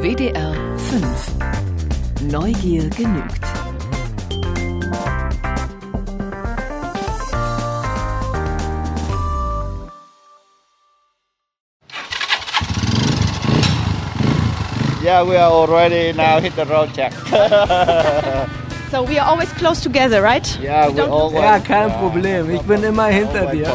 WDR 5. Neugier genügt. Yeah, we are already now hit the road check. So we are always close together, right? Yeah, we always. Ja, kein Problem. Ich bin immer hinter dir.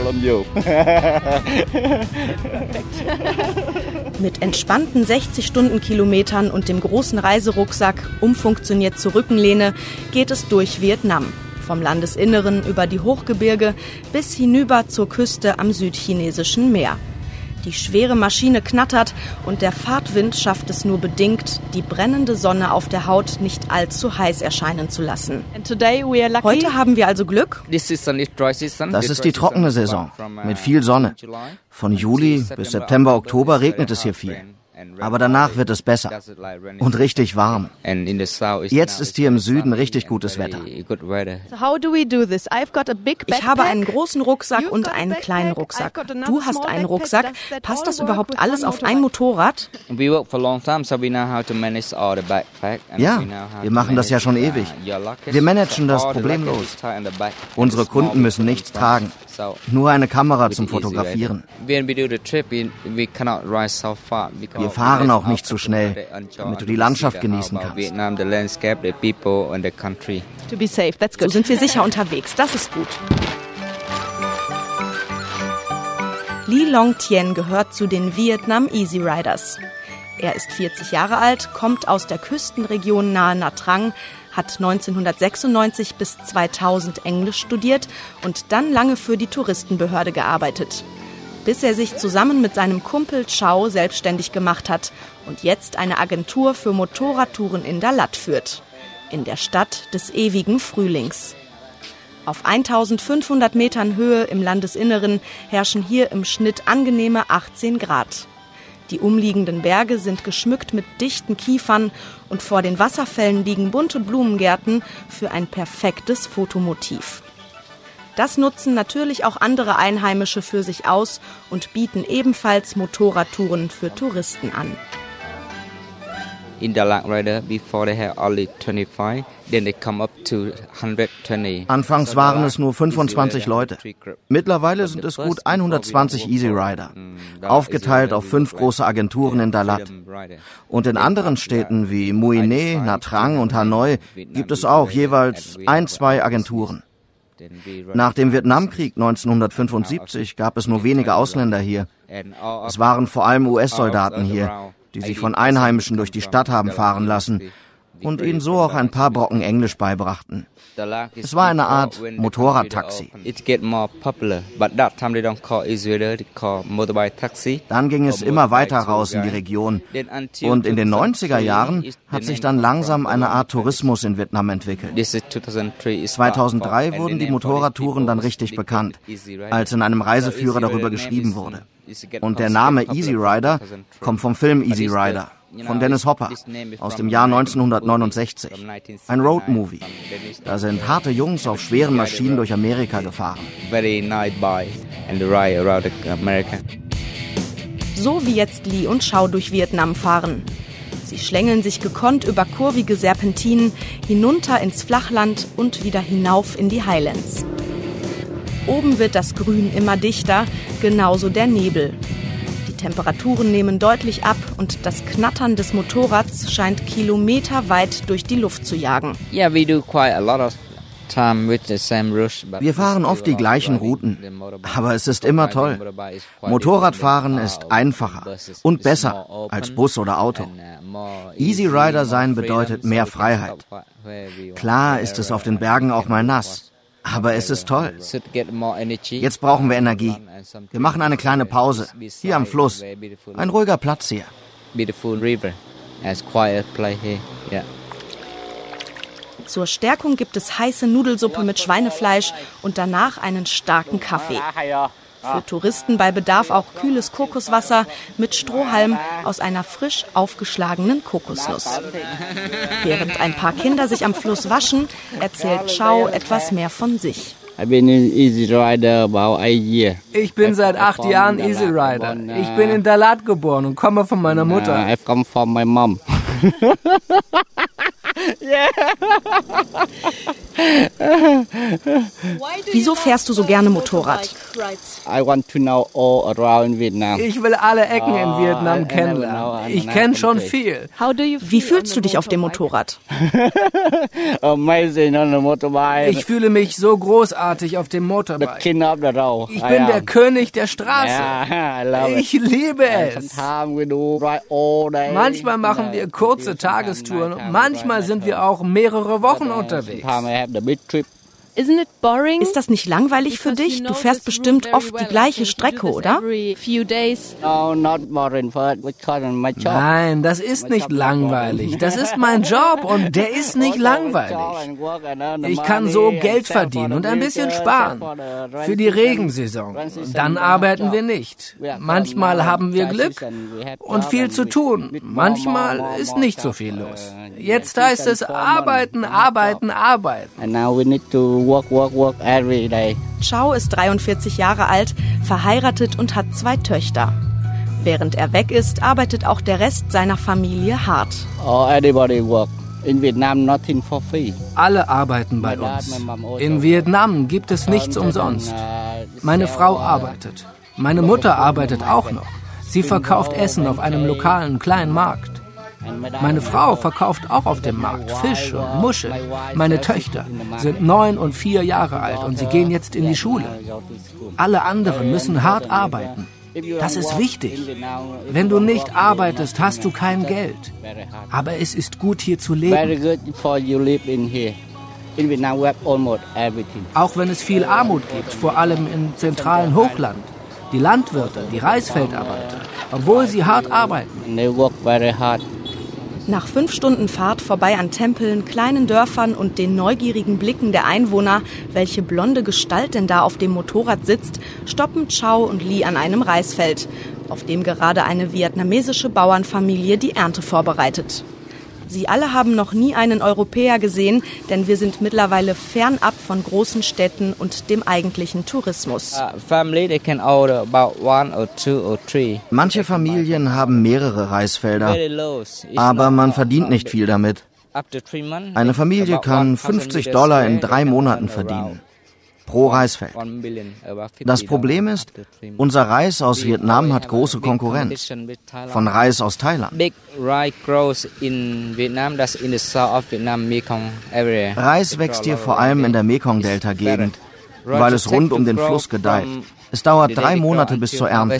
Mit entspannten 60 Stundenkilometern und dem großen Reiserucksack, umfunktioniert zur Rückenlehne, geht es durch Vietnam. Vom Landesinneren über die Hochgebirge bis hinüber zur Küste am südchinesischen Meer. Die schwere Maschine knattert und der Fahrtwind schafft es nur bedingt, die brennende Sonne auf der Haut nicht allzu heiß erscheinen zu lassen. Heute haben wir also Glück. Das ist die trockene Saison mit viel Sonne. Von Juli bis September, Oktober regnet es hier viel. Aber danach wird es besser und richtig warm. Jetzt ist hier im Süden richtig gutes Wetter. Ich habe einen großen Rucksack und einen kleinen Rucksack. Du hast einen Rucksack. Passt das überhaupt alles auf ein Motorrad? Ja, wir machen das ja schon ewig. Wir managen das problemlos. Unsere Kunden müssen nichts tragen. Nur eine Kamera zum Fotografieren. Wir fahren auch nicht zu schnell, damit du die Landschaft genießen kannst. So sind wir sicher unterwegs, das ist gut. Ly Long Tien gehört zu den Vietnam Easy Riders. Er ist 40 Jahre alt, kommt aus der Küstenregion nahe Nha Trang, hat 1996 bis 2000 Englisch studiert und dann lange für die Touristenbehörde gearbeitet. Bis er sich zusammen mit seinem Kumpel Chow selbstständig gemacht hat und jetzt eine Agentur für Motorradtouren in Dalat führt. In der Stadt des ewigen Frühlings. Auf 1500 Metern Höhe im Landesinneren herrschen hier im Schnitt angenehme 18 Grad. Die umliegenden Berge sind geschmückt mit dichten Kiefern und vor den Wasserfällen liegen bunte Blumengärten für ein perfektes Fotomotiv. Das nutzen natürlich auch andere Einheimische für sich aus und bieten ebenfalls Motorradtouren für Touristen an. In Dalat Rider, before they had only 25, then they come up to 120. Anfangs waren es nur 25 Leute. Mittlerweile sind es gut 120 Easy Rider, aufgeteilt auf 5 große Agenturen in Dalat. Und in anderen Städten wie Mui Ne, Nha Trang und Hanoi gibt es auch jeweils 1-2 Agenturen. Nach dem Vietnamkrieg 1975 gab es nur wenige Ausländer hier. Es waren vor allem US-Soldaten hier, die sich von Einheimischen durch die Stadt haben fahren lassen und ihnen so auch ein paar Brocken Englisch beibrachten. Es war eine Art Motorradtaxi. Dann ging es immer weiter raus in die Region. Und in den 90er Jahren hat sich dann langsam eine Art Tourismus in Vietnam entwickelt. 2003 wurden die Motorradtouren dann richtig bekannt, als in einem Reiseführer darüber geschrieben wurde. Und der Name Easy Rider kommt vom Film Easy Rider von Dennis Hopper aus dem Jahr 1969. Ein Roadmovie. Da sind harte Jungs auf schweren Maschinen durch Amerika gefahren. So wie jetzt Ly und Chow durch Vietnam fahren. Sie schlängeln sich gekonnt über kurvige Serpentinen hinunter ins Flachland und wieder hinauf in die Highlands. Oben wird das Grün immer dichter, genauso der Nebel. Die Temperaturen nehmen deutlich ab und das Knattern des Motorrads scheint kilometerweit durch die Luft zu jagen. Wir fahren oft die gleichen Routen, aber es ist immer toll. Motorradfahren ist einfacher und besser als Bus oder Auto. Easy Rider sein bedeutet mehr Freiheit. Klar ist es auf den Bergen auch mal nass. Aber es ist toll. Jetzt brauchen wir Energie. Wir machen eine kleine Pause. Hier am Fluss. Ein ruhiger Platz hier. Zur Stärkung gibt es heiße Nudelsuppe mit Schweinefleisch und danach einen starken Kaffee. Für Touristen bei Bedarf auch kühles Kokoswasser mit Strohhalm aus einer frisch aufgeschlagenen Kokosnuss. Während ein paar Kinder sich am Fluss waschen, erzählt Chow etwas mehr von sich. Ich bin seit 8 Jahren Easy Rider. Ich bin in Dalat geboren und komme von meiner Mutter. Wieso fährst du so gerne Motorrad? Ich will alle Ecken in Vietnam kennenlernen. Ich kenne schon viel. Wie fühlst du dich auf dem Motorrad? Ich fühle mich so großartig auf dem Motorbike. Ich bin der König der Straße. Ich liebe es. Manchmal machen wir kurze Tagestouren, manchmal sind wir auch mehrere Wochen unterwegs. Ist das nicht langweilig für dich? Du fährst bestimmt oft die gleiche Strecke, oder? Nein, das ist nicht langweilig. Das ist mein Job und der ist nicht langweilig. Ich kann so Geld verdienen und ein bisschen sparen für die Regensaison. Dann arbeiten wir nicht. Manchmal haben wir Glück und viel zu tun. Manchmal ist nicht so viel los. Jetzt heißt es arbeiten, arbeiten, arbeiten. Work every day. Chow ist 43 Jahre alt, verheiratet und hat 2 Töchter. Während er weg ist, arbeitet auch der Rest seiner Familie hart. Everybody work. In Vietnam nothing for free. Alle arbeiten bei uns. In Vietnam gibt es nichts umsonst. Meine Frau arbeitet. Meine Mutter arbeitet auch noch. Sie verkauft Essen auf einem lokalen kleinen Markt. Meine Frau verkauft auch auf dem Markt Fisch und Muscheln. Meine Töchter sind 9 und 4 Jahre alt und sie gehen jetzt in die Schule. Alle anderen müssen hart arbeiten. Das ist wichtig. Wenn du nicht arbeitest, hast du kein Geld. Aber es ist gut, hier zu leben. Auch wenn es viel Armut gibt, vor allem im zentralen Hochland. Die Landwirte, die Reisfeldarbeiter, obwohl sie hart arbeiten. Nach 5 Stunden Fahrt vorbei an Tempeln, kleinen Dörfern und den neugierigen Blicken der Einwohner, welche blonde Gestalt denn da auf dem Motorrad sitzt, stoppen Chow und Lee an einem Reisfeld, auf dem gerade eine vietnamesische Bauernfamilie die Ernte vorbereitet. Sie alle haben noch nie einen Europäer gesehen, denn wir sind mittlerweile fernab von großen Städten und dem eigentlichen Tourismus. Manche Familien haben mehrere Reisfelder, aber man verdient nicht viel damit. Eine Familie kann $50 in 3 Monaten verdienen. Pro Reisfeld. Das Problem ist, unser Reis aus Vietnam hat große Konkurrenz von Reis aus Thailand. Reis wächst hier vor allem in der Mekong-Delta-Gegend, weil es rund um den Fluss gedeiht. Es dauert 3 Monate bis zur Ernte.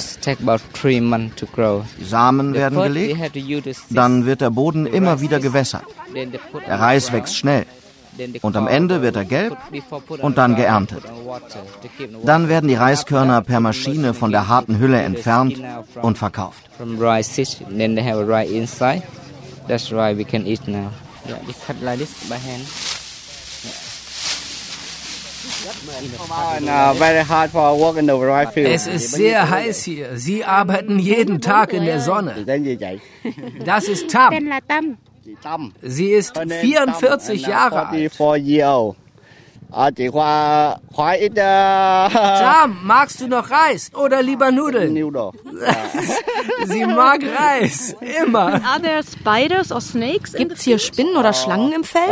Die Samen werden gelegt, dann wird der Boden immer wieder gewässert. Der Reis wächst schnell. Und am Ende wird er gelb und dann geerntet. Dann werden die Reiskörner per Maschine von der harten Hülle entfernt und verkauft. Es ist sehr heiß hier. Sie arbeiten jeden Tag in der Sonne. Das ist Tam. Sie ist 44 Jahre alt. Tam, magst du noch Reis oder lieber Nudeln? Sie mag Reis, immer. Gibt's hier Spinnen oder Schlangen im Feld?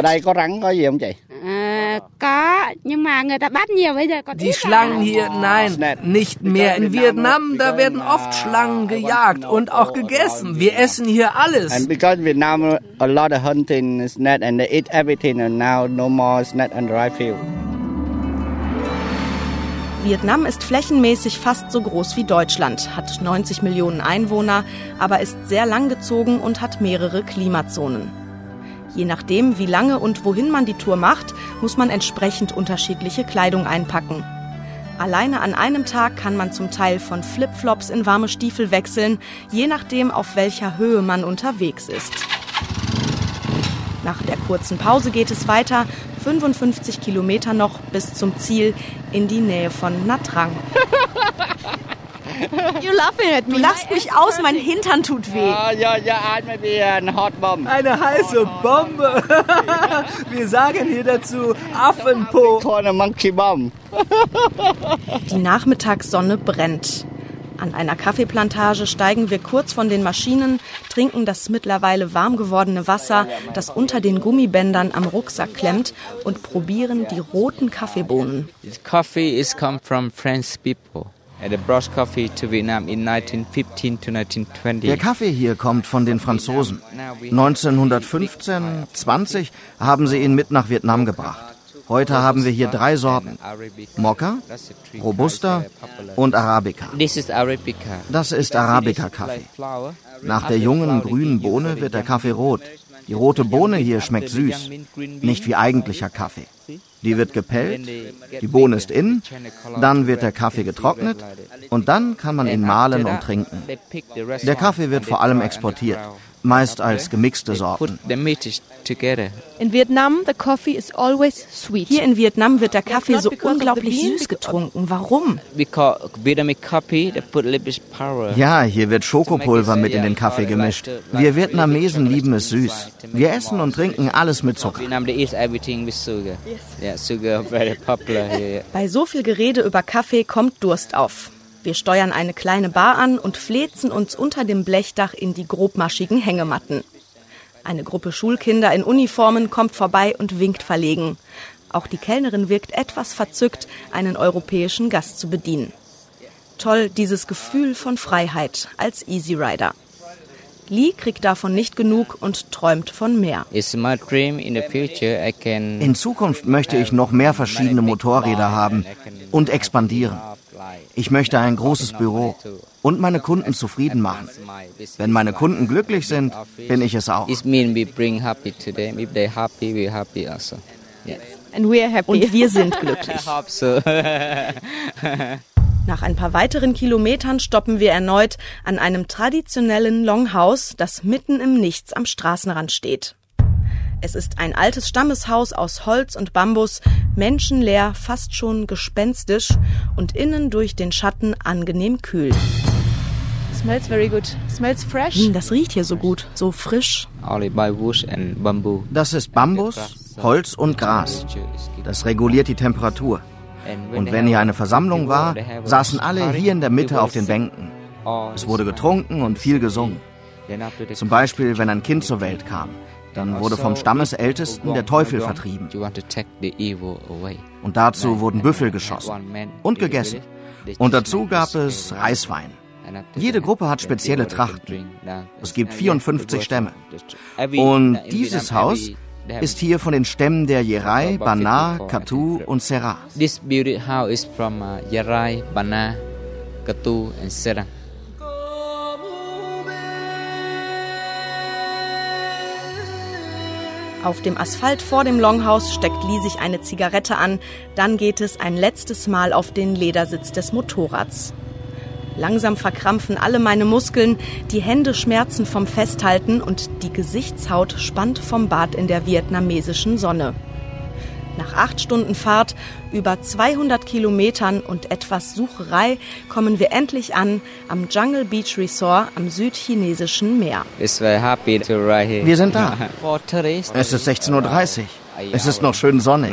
Die Schlangen hier, nein, nicht mehr. In Vietnam, da werden oft Schlangen gejagt und auch gegessen. Wir essen hier alles. And because Vietnam a lot of hunting is net and they eat everything and now no more is net on the right field. Vietnam ist flächenmäßig fast so groß wie Deutschland, hat 90 Millionen Einwohner, aber ist sehr langgezogen und hat mehrere Klimazonen. Je nachdem, wie lange und wohin man die Tour macht, muss man entsprechend unterschiedliche Kleidung einpacken. Alleine an einem Tag kann man zum Teil von Flipflops in warme Stiefel wechseln, je nachdem, auf welcher Höhe man unterwegs ist. Nach der kurzen Pause geht es weiter, 55 Kilometer noch bis zum Ziel in die Nähe von Nha Trang. Du lachst mich aus, mein Hintern tut weh. Eine heiße Bombe. Wir sagen hier dazu Affenpo. Die Nachmittagssonne brennt. An einer Kaffeeplantage steigen wir kurz von den Maschinen, trinken das mittlerweile warm gewordene Wasser, das unter den Gummibändern am Rucksack klemmt, und probieren die roten Kaffeebohnen. Coffee is come from French people. They brought coffee to Vietnam in 1915 to 1920. Der Kaffee hier kommt von den Franzosen. 1915, 20 haben sie ihn mit nach Vietnam gebracht. Heute haben wir hier 3 Sorten: Mokka, Robusta und Arabica. Das ist Arabica-Kaffee. Nach der jungen grünen Bohne wird der Kaffee rot. Die rote Bohne hier schmeckt süß, nicht wie eigentlicher Kaffee. Die wird gepellt, die Bohne ist innen, dann wird der Kaffee getrocknet und dann kann man ihn mahlen und trinken. Der Kaffee wird vor allem exportiert, meist als gemixte Sorten. In Vietnam, the coffee is always sweet. Hier in Vietnam wird der Kaffee so unglaublich süß getrunken. Warum? Ja, hier wird Schokopulver mit in den Kaffee gemischt. Wir Vietnamesen lieben es süß. Wir essen und trinken alles mit Zucker. Bei so viel Gerede über Kaffee kommt Durst auf. Wir steuern eine kleine Bar an und fläzen uns unter dem Blechdach in die grobmaschigen Hängematten. Eine Gruppe Schulkinder in Uniformen kommt vorbei und winkt verlegen. Auch die Kellnerin wirkt etwas verzückt, einen europäischen Gast zu bedienen. Toll, dieses Gefühl von Freiheit als Easy Rider. Lee kriegt davon nicht genug und träumt von mehr. In Zukunft möchte ich noch mehr verschiedene Motorräder haben und expandieren. Ich möchte ein großes Büro und meine Kunden zufrieden machen. Wenn meine Kunden glücklich sind, bin ich es auch. And we are happy. Und wir sind glücklich. Nach ein paar weiteren Kilometern stoppen wir erneut an einem traditionellen Longhouse, das mitten im Nichts am Straßenrand steht. Es ist ein altes Stammeshaus aus Holz und Bambus, menschenleer, fast schon gespenstisch und innen durch den Schatten angenehm kühl. Smells very good. Smells fresh. Das riecht hier so gut, so frisch. Das ist Bambus, Holz und Gras. Das reguliert die Temperatur. Und wenn hier eine Versammlung war, saßen alle hier in der Mitte auf den Bänken. Es wurde getrunken und viel gesungen. Zum Beispiel, wenn ein Kind zur Welt kam. Dann wurde vom Stammesältesten der Teufel vertrieben. Und dazu wurden Büffel geschossen und gegessen. Und dazu gab es Reiswein. Jede Gruppe hat spezielle Trachten. Es gibt 54 Stämme. Und dieses Haus ist hier von den Stämmen der Yerai, Bana, Katu und Serah. This beauty house is from Yerai, Bana, Katu and Serah. Auf dem Asphalt vor dem Longhouse steckt Lee sich eine Zigarette an. Dann geht es ein letztes Mal auf den Ledersitz des Motorrads. Langsam verkrampfen alle meine Muskeln, die Hände schmerzen vom Festhalten und die Gesichtshaut spannt vom Bad in der vietnamesischen Sonne. Nach 8 Stunden Fahrt, über 200 Kilometern und etwas Sucherei kommen wir endlich an am Jungle Beach Resort am südchinesischen Meer. Wir sind da. Es ist 16:30 Uhr. Es ist noch schön sonnig.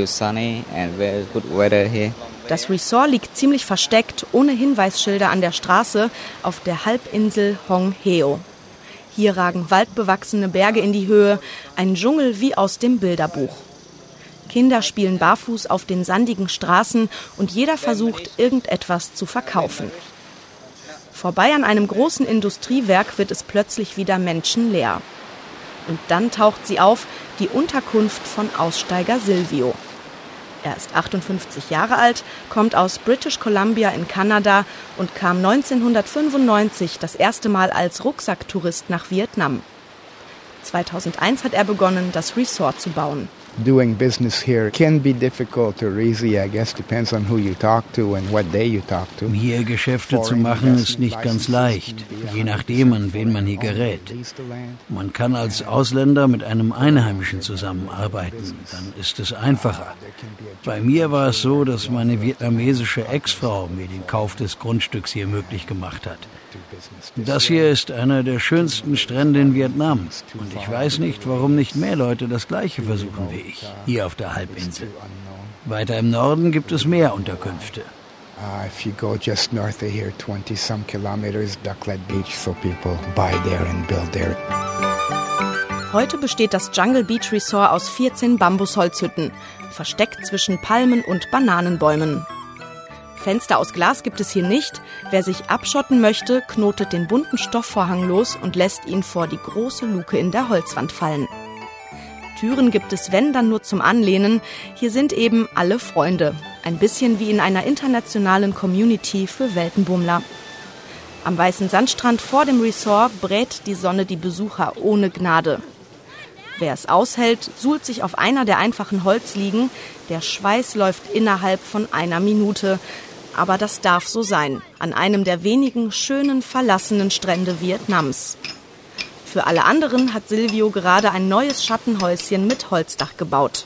Das Resort liegt ziemlich versteckt, ohne Hinweisschilder an der Straße, auf der Halbinsel Hong Heo. Hier ragen waldbewachsene Berge in die Höhe, ein Dschungel wie aus dem Bilderbuch. Kinder spielen barfuß auf den sandigen Straßen und jeder versucht, irgendetwas zu verkaufen. Vorbei an einem großen Industriewerk wird es plötzlich wieder menschenleer. Und dann taucht sie auf, die Unterkunft von Aussteiger Silvio. Er ist 58 Jahre alt, kommt aus British Columbia in Kanada und kam 1995 das erste Mal als Rucksacktourist nach Vietnam. 2001 hat er begonnen, das Resort zu bauen. Doing business here can be difficult or easy, I guess, depends on who you talk to and what day you talk to. Hier Geschäfte zu machen ist nicht ganz leicht, je nachdem, an wen man hier gerät. Man kann als Ausländer mit einem Einheimischen zusammenarbeiten, dann ist es einfacher. Bei mir war es so, dass meine vietnamesische Ex-Frau mir den Kauf des Grundstücks hier möglich gemacht hat. Das hier ist einer der schönsten Strände in Vietnam und ich weiß nicht, warum nicht mehr Leute das Gleiche versuchen wie ich, hier auf der Halbinsel. Weiter im Norden gibt es mehr Unterkünfte. If you go just north of here, 20-some kilometers, Ducklet Beach, so people buy there and build there. Heute besteht das Jungle Beach Resort aus 14 Bambusholzhütten, versteckt zwischen Palmen und Bananenbäumen. Fenster aus Glas gibt es hier nicht. Wer sich abschotten möchte, knotet den bunten Stoffvorhang los und lässt ihn vor die große Luke in der Holzwand fallen. Türen gibt es, wenn, dann nur zum Anlehnen. Hier sind eben alle Freunde. Ein bisschen wie in einer internationalen Community für Weltenbummler. Am weißen Sandstrand vor dem Resort brät die Sonne die Besucher ohne Gnade. Wer es aushält, suhlt sich auf einer der einfachen Holzliegen. Der Schweiß läuft innerhalb von einer Minute. Aber das darf so sein, an einem der wenigen schönen, verlassenen Strände Vietnams. Für alle anderen hat Silvio gerade ein neues Schattenhäuschen mit Holzdach gebaut.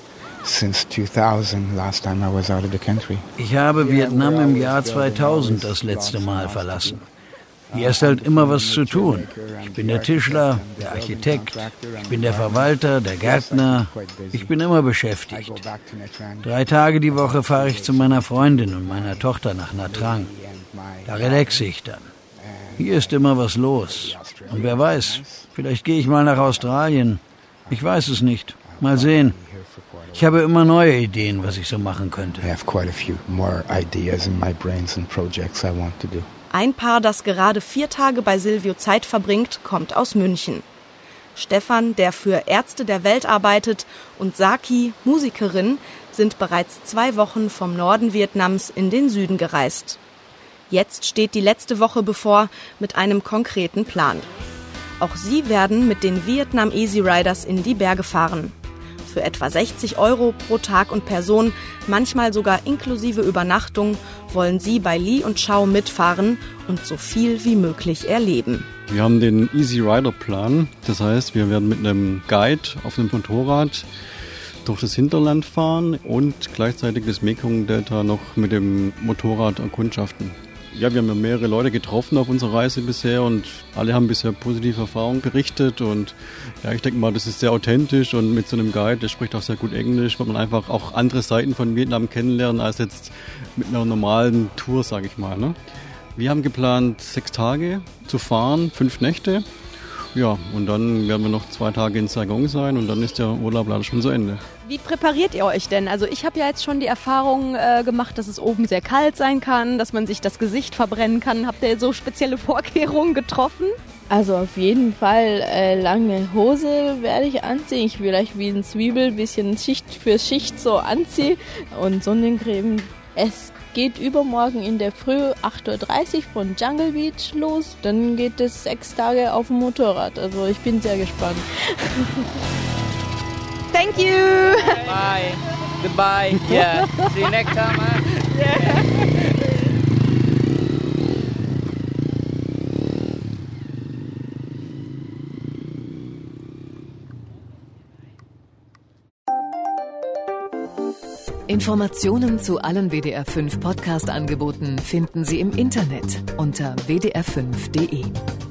Ich habe Vietnam im Jahr 2000 das letzte Mal verlassen. Hier ist halt immer was zu tun. Ich bin der Tischler, der Architekt, ich bin der Verwalter, der Gärtner. Ich bin immer beschäftigt. 3 Tage die Woche fahre ich zu meiner Freundin und meiner Tochter nach Nha Trang. Da relaxe ich dann. Hier ist immer was los. Und wer weiß, vielleicht gehe ich mal nach Australien. Ich weiß es nicht. Mal sehen. Ich habe immer neue Ideen, was ich so machen könnte. Ein Paar, das gerade 4 Tage bei Silvio Zeit verbringt, kommt aus München. Stefan, der für Ärzte der Welt arbeitet, und Saki, Musikerin, sind bereits 2 Wochen vom Norden Vietnams in den Süden gereist. Jetzt steht die letzte Woche bevor mit einem konkreten Plan. Auch sie werden mit den Vietnam Easy Riders in die Berge fahren. Für etwa 60 € pro Tag und Person, manchmal sogar inklusive Übernachtung, wollen sie bei Lee und Chow mitfahren und so viel wie möglich erleben. Wir haben den Easy Rider Plan. Das heißt, wir werden mit einem Guide auf einem Motorrad durch das Hinterland fahren und gleichzeitig das Mekong Delta noch mit dem Motorrad erkundschaften. Ja, wir haben ja mehrere Leute getroffen auf unserer Reise bisher und alle haben bisher positive Erfahrungen berichtet und ja, ich denke mal, das ist sehr authentisch und mit so einem Guide, der spricht auch sehr gut Englisch, wird man einfach auch andere Seiten von Vietnam kennenlernen als jetzt mit einer normalen Tour, sage ich mal. Ne? Wir haben geplant, 6 Tage zu fahren, 5 Nächte. Ja, und dann werden wir noch 2 Tage in Saigon sein und dann ist der Urlaub leider schon zu Ende. Wie präpariert ihr euch denn? Also ich habe ja jetzt schon die Erfahrung gemacht, dass es oben sehr kalt sein kann, dass man sich das Gesicht verbrennen kann. Habt ihr so spezielle Vorkehrungen getroffen? Also auf jeden Fall lange Hose werde ich anziehen. Ich vielleicht wie ein Zwiebel, ein bisschen Schicht für Schicht so anziehen und Sonnencreme. Es geht übermorgen in der Früh 8:30 Uhr von Jungle Beach los. Dann geht es 6 Tage auf dem Motorrad. Also ich bin sehr gespannt. Thank you. Bye. Goodbye. Yeah. See you next time. Yeah. Informationen zu allen WDR 5 Podcast-Angeboten finden Sie im Internet unter wdr5.de.